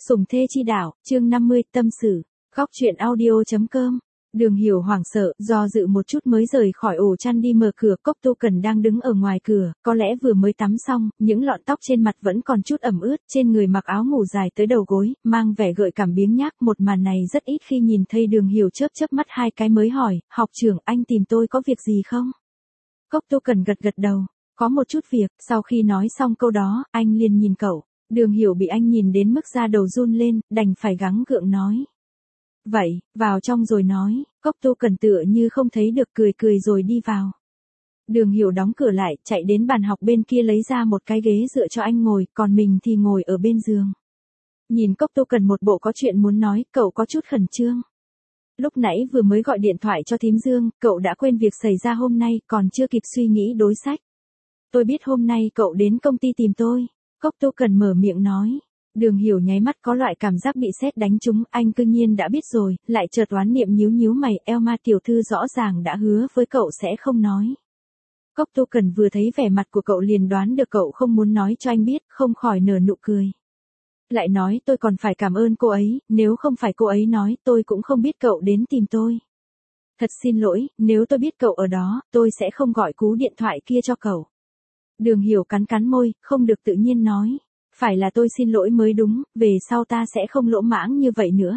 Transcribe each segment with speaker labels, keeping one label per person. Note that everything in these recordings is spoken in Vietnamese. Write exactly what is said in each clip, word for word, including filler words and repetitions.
Speaker 1: Sủng thê chi đạo, chương năm mươi, tâm sự. Góc truyện audio chấm com. Đường Hiểu hoảng sợ, do dự một chút mới rời khỏi ổ chăn đi mở cửa. Cốc Tu Cần đang đứng ở ngoài cửa, có lẽ vừa mới tắm xong, những lọn tóc trên mặt vẫn còn chút ẩm ướt, trên người mặc áo ngủ dài tới đầu gối, mang vẻ gợi cảm biếng nhác. Một màn này rất ít khi nhìn thấy. Đường Hiểu chớp chớp mắt hai cái mới hỏi, học trưởng, anh tìm tôi có việc gì không? Cốc Tu Cần gật gật đầu, có một chút việc. Sau khi nói xong câu đó, anh liền nhìn cậu. Đường Hiểu bị anh nhìn đến mức da đầu run lên, đành phải gắng gượng nói. Vậy, vào trong rồi nói. Cốc Tu Cần tựa như không thấy được, cười cười rồi đi vào. Đường Hiểu đóng cửa lại, chạy đến bàn học bên kia lấy ra một cái ghế dựa cho anh ngồi, còn mình thì ngồi ở bên giường. Nhìn Cốc Tu Cần một bộ có chuyện muốn nói, cậu có chút khẩn trương. Lúc nãy vừa mới gọi điện thoại cho thím Dương, cậu đã quên việc xảy ra hôm nay, còn chưa kịp suy nghĩ đối sách. Tôi biết hôm nay cậu đến công ty tìm tôi. Cốc Tu Cần mở miệng nói. Đường Hiểu nháy mắt có loại cảm giác bị sét đánh trúng, anh cư nhiên đã biết rồi, lại chợt oán niệm nhíu nhíu mày, Elma tiểu thư rõ ràng đã hứa với cậu sẽ không nói. Cốc Tu Cần vừa thấy vẻ mặt của cậu liền đoán được cậu không muốn nói cho anh biết, không khỏi nở nụ cười. Lại nói tôi còn phải cảm ơn cô ấy, nếu không phải cô ấy nói tôi cũng không biết cậu đến tìm tôi. Thật xin lỗi, nếu tôi biết cậu ở đó, tôi sẽ không gọi cú điện thoại kia cho cậu. Đường Hiểu cắn cắn môi, không được tự nhiên nói. Phải là tôi xin lỗi mới đúng, về sau ta sẽ không lỗ mãng như vậy nữa.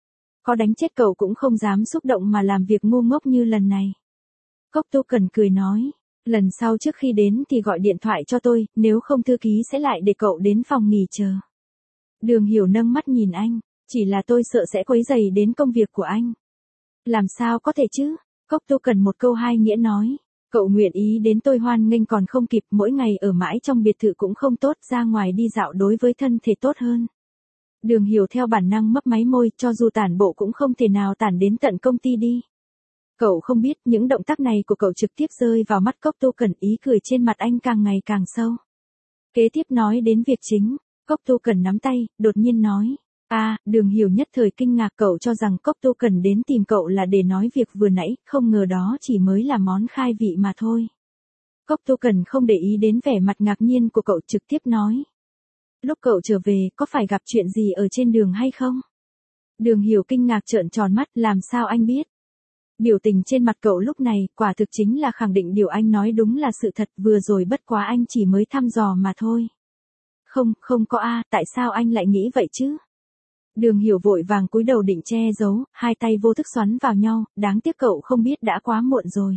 Speaker 1: Có đánh chết cậu cũng không dám xúc động mà làm việc ngu ngốc như lần này. Cốc Tu Cần cười nói, lần sau trước khi đến thì gọi điện thoại cho tôi, nếu không thư ký sẽ lại để cậu đến phòng nghỉ chờ. Đường Hiểu nâng mắt nhìn anh, chỉ là tôi sợ sẽ quấy rầy đến công việc của anh. Làm sao có thể chứ? Cốc Tu Cần một câu hai nghĩa nói. Cậu nguyện ý đến tôi hoan nghênh còn không kịp, mỗi ngày ở mãi trong biệt thự cũng không tốt, ra ngoài đi dạo đối với thân thể tốt hơn. Đường Hiểu theo bản năng mấp máy môi, cho dù tản bộ cũng không thể nào tản đến tận công ty đi. Cậu không biết những động tác này của cậu trực tiếp rơi vào mắt Cốc Tu Cần, ý cười trên mặt anh càng ngày càng sâu. Kế tiếp nói đến việc chính, Cốc Tu Cần nắm tay, đột nhiên nói. À, Đường Hiểu nhất thời kinh ngạc, cậu cho rằng Cốc Tu Cần đến tìm cậu là để nói việc vừa nãy, không ngờ đó chỉ mới là món khai vị mà thôi. Cốc Tu Cần không để ý đến vẻ mặt ngạc nhiên của cậu, trực tiếp nói. Lúc cậu trở về, có phải gặp chuyện gì ở trên đường hay không? Đường Hiểu kinh ngạc trợn tròn mắt, làm sao anh biết? Biểu tình trên mặt cậu lúc này, quả thực chính là khẳng định điều anh nói đúng là sự thật, vừa rồi bất quá anh chỉ mới thăm dò mà thôi. Không, không có a, tại sao anh lại nghĩ vậy chứ? Đường Hiểu vội vàng cúi đầu định che giấu, hai tay vô thức xoắn vào nhau, đáng tiếc cậu không biết đã quá muộn rồi.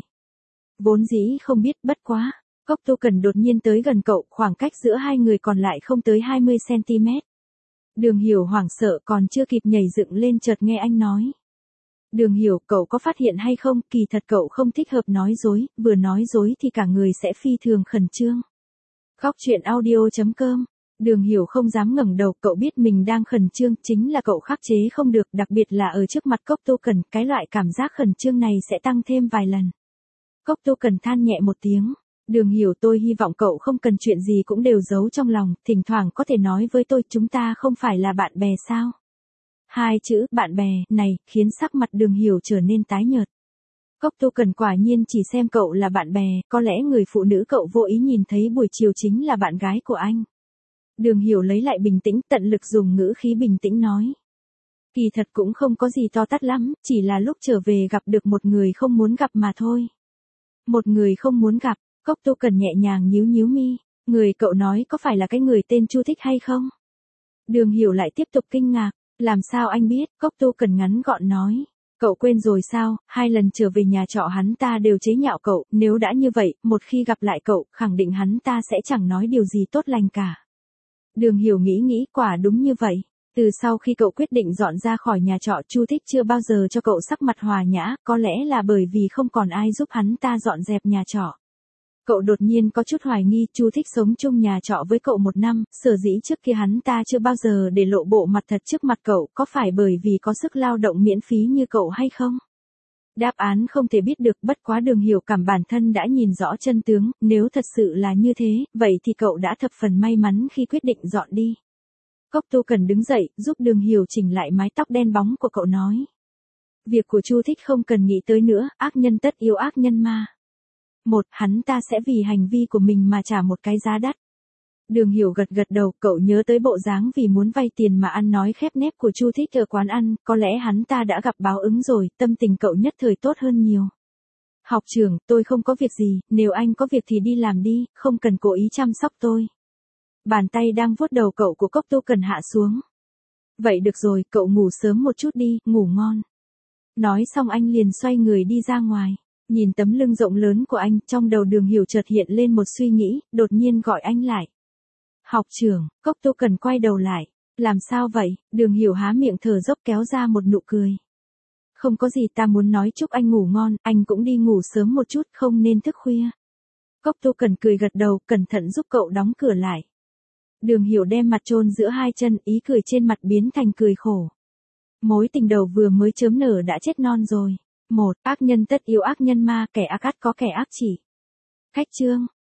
Speaker 1: Vốn dĩ không biết, bất quá. Cốc Tu Cần đột nhiên tới gần cậu, khoảng cách giữa hai người còn lại không tới hai mươi xăng-ti-mét. Đường Hiểu hoảng sợ còn chưa kịp nhảy dựng lên chợt nghe anh nói. Đường Hiểu, cậu có phát hiện hay không, kỳ thật cậu không thích hợp nói dối, vừa nói dối thì cả người sẽ phi thường khẩn trương. Góc truyện audio chấm com. Đường Hiểu không dám ngẩng đầu, cậu biết mình đang khẩn trương, chính là cậu khắc chế không được, đặc biệt là ở trước mặt Cốc Tu Cần, cái loại cảm giác khẩn trương này sẽ tăng thêm vài lần. Cốc Tu Cần than nhẹ một tiếng. Đường Hiểu, tôi hy vọng cậu không cần chuyện gì cũng đều giấu trong lòng, thỉnh thoảng có thể nói với tôi, chúng ta không phải là bạn bè sao? Hai chữ, bạn bè, này, khiến sắc mặt Đường Hiểu trở nên tái nhợt. Cốc Tu Cần quả nhiên chỉ xem cậu là bạn bè, có lẽ người phụ nữ cậu vô ý nhìn thấy buổi chiều chính là bạn gái của anh. Đường Hiểu lấy lại bình tĩnh, tận lực dùng ngữ khí bình tĩnh nói. Kỳ thật cũng không có gì to tát lắm, chỉ là lúc trở về gặp được một người không muốn gặp mà thôi. Một người không muốn gặp, Cốc Tu Cần nhẹ nhàng nhíu nhíu mi, người cậu nói có phải là cái người tên Chu Thích hay không? Đường Hiểu lại tiếp tục kinh ngạc, làm sao anh biết? Cốc Tu Cần ngắn gọn nói. Cậu quên rồi sao, hai lần trở về nhà trọ hắn ta đều chế nhạo cậu, nếu đã như vậy, một khi gặp lại cậu, khẳng định hắn ta sẽ chẳng nói điều gì tốt lành cả. Đường Hiểu nghĩ nghĩ, quả đúng như vậy. Từ sau khi cậu quyết định dọn ra khỏi nhà trọ, Chu Thích chưa bao giờ cho cậu sắc mặt hòa nhã, có lẽ là bởi vì không còn ai giúp hắn ta dọn dẹp nhà trọ. Cậu đột nhiên có chút hoài nghi, Chu Thích sống chung nhà trọ với cậu một năm, sở dĩ trước kia hắn ta chưa bao giờ để lộ bộ mặt thật trước mặt cậu, có phải bởi vì có sức lao động miễn phí như cậu hay không? Đáp án không thể biết được, bất quá Đường Hiểu cảm bản thân đã nhìn rõ chân tướng, nếu thật sự là như thế, vậy thì cậu đã thập phần may mắn khi quyết định dọn đi. Cốc Tu Cần đứng dậy, giúp Đường Hiểu chỉnh lại mái tóc đen bóng của cậu nói. Việc của Chu Thích không cần nghĩ tới nữa, ác nhân tất yêu ác nhân mà. Một, hắn ta sẽ vì hành vi của mình mà trả một cái giá đắt. Đường Hiểu gật gật đầu, cậu nhớ tới bộ dáng vì muốn vay tiền mà ăn nói khép nép của Chu Thích ở quán ăn, có lẽ hắn ta đã gặp báo ứng rồi, tâm tình cậu nhất thời tốt hơn nhiều. Học trưởng, tôi không có việc gì, nếu anh có việc thì đi làm đi, không cần cố ý chăm sóc tôi. Bàn tay đang vuốt đầu cậu của Cốc Tu Cần hạ xuống. Vậy được rồi, cậu ngủ sớm một chút đi, ngủ ngon. Nói xong anh liền xoay người đi ra ngoài. Nhìn tấm lưng rộng lớn của anh, trong đầu Đường Hiểu chợt hiện lên một suy nghĩ, đột nhiên gọi anh lại. Học trưởng, Cốc Tu Cần quay đầu lại. Làm sao vậy? Đường Hiểu há miệng thở dốc kéo ra một nụ cười. Không có gì, ta muốn nói chúc anh ngủ ngon, anh cũng đi ngủ sớm một chút, không nên thức khuya. Cốc Tu Cần cười gật đầu, cẩn thận giúp cậu đóng cửa lại. Đường Hiểu đem mặt chôn giữa hai chân, ý cười trên mặt biến thành cười khổ. Mối tình đầu vừa mới chớm nở đã chết non rồi. Một, ác nhân tất yếu ác nhân ma, kẻ ác ắt có kẻ ác chỉ. Khách chương.